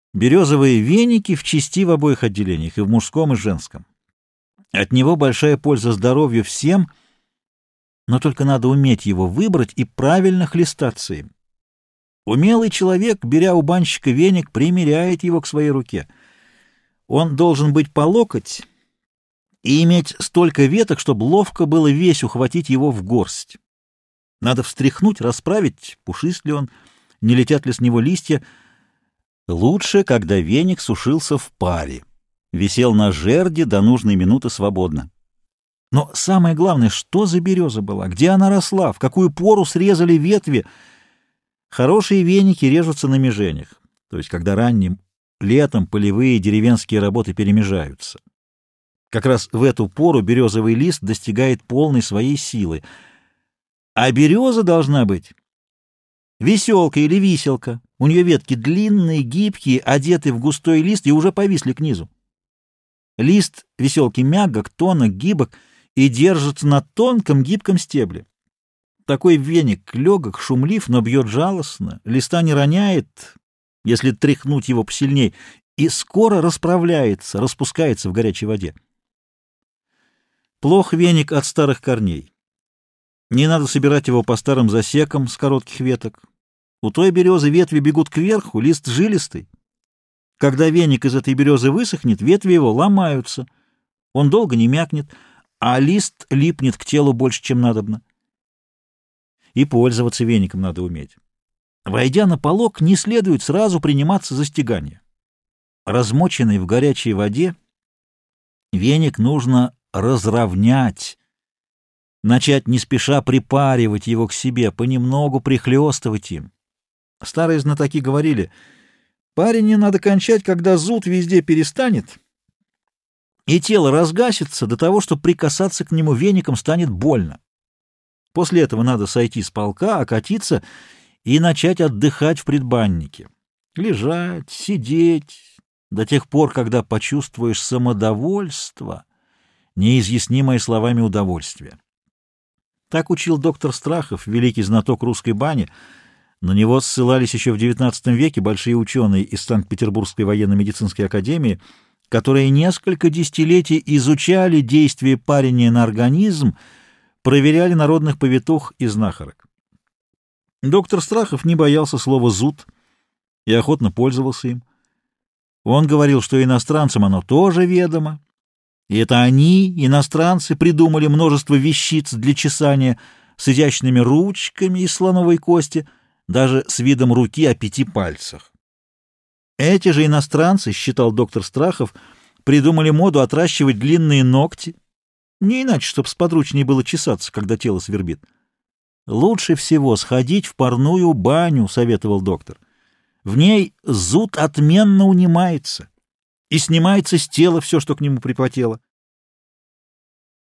Березовые веники в части в обоих отделениях, и в мужском, и в женском. От него большая польза здоровью всем, но только надо уметь его выбрать и правильно хлестаться им. Умелый человек, беря у банщика веник, примеряет его к своей руке. Он должен быть по локоть и иметь столько веток, чтобы ловко было весь ухватить его в горсть. Надо встряхнуть, расправить, пушист ли он, не летят ли с него листья. Лучше, когда веник сушился в паре, висел на жерди до нужной минуты свободно. Но самое главное, что за береза была, где она росла, в какую пору срезали ветви. Хорошие веники режутся на меженях, то есть когда ранним летом полевые деревенские работы перемежаются. Как раз в эту пору березовый лист достигает полной своей силы. А береза должна быть веселка или виселка. У нее ветки длинные, гибкие, одеты в густой лист и уже повисли к низу. Лист веселки мягок, тонок, гибок и держится на тонком гибком стебле. Такой веник легок, шумлив, но бьет жалостно, листа не роняет, если тряхнуть его посильней, и скоро расправляется, распускается в горячей воде. Плох веник от старых корней. Не надо собирать его по старым засекам с коротких веток. У той березы ветви бегут кверху, лист жилистый. Когда веник из этой березы высохнет, ветви его ломаются. Он долго не мякнет, а лист липнет к телу больше, чем надобно. И пользоваться веником надо уметь. Войдя на полог, не следует сразу приниматься за стегание. Размоченный в горячей воде, веник нужно разровнять, начать не спеша припаривать его к себе, понемногу прихлёстывать им. Старые знатоки говорили, парень не надо кончать, когда зуд везде перестанет, и тело разгасится до того, что прикасаться к нему веником станет больно. После этого надо сойти с полка, окатиться и начать отдыхать в предбаннике. Лежать, сидеть до тех пор, когда почувствуешь самодовольство, неизъяснимое словами удовольствие. Так учил доктор Страхов, великий знаток русской бани. На него ссылались еще в XIX веке большие ученые из Санкт-Петербургской военно-медицинской академии, которые несколько десятилетий изучали действие парения на организм, проверяли народных повитух и знахарок. Доктор Страхов не боялся слова «зуд» и охотно пользовался им. Он говорил, что иностранцам оно тоже ведомо, и это они, иностранцы, придумали множество вещиц для чесания с изящными ручками из слоновой кости, даже с видом руки о 5 пальцах. Эти же иностранцы, считал доктор Страхов, придумали моду отращивать длинные ногти, не иначе, чтобы сподручнее было чесаться, когда тело свербит. Лучше всего сходить в парную баню, советовал доктор. В ней зуд отменно унимается, и снимается с тела все, что к нему припотело.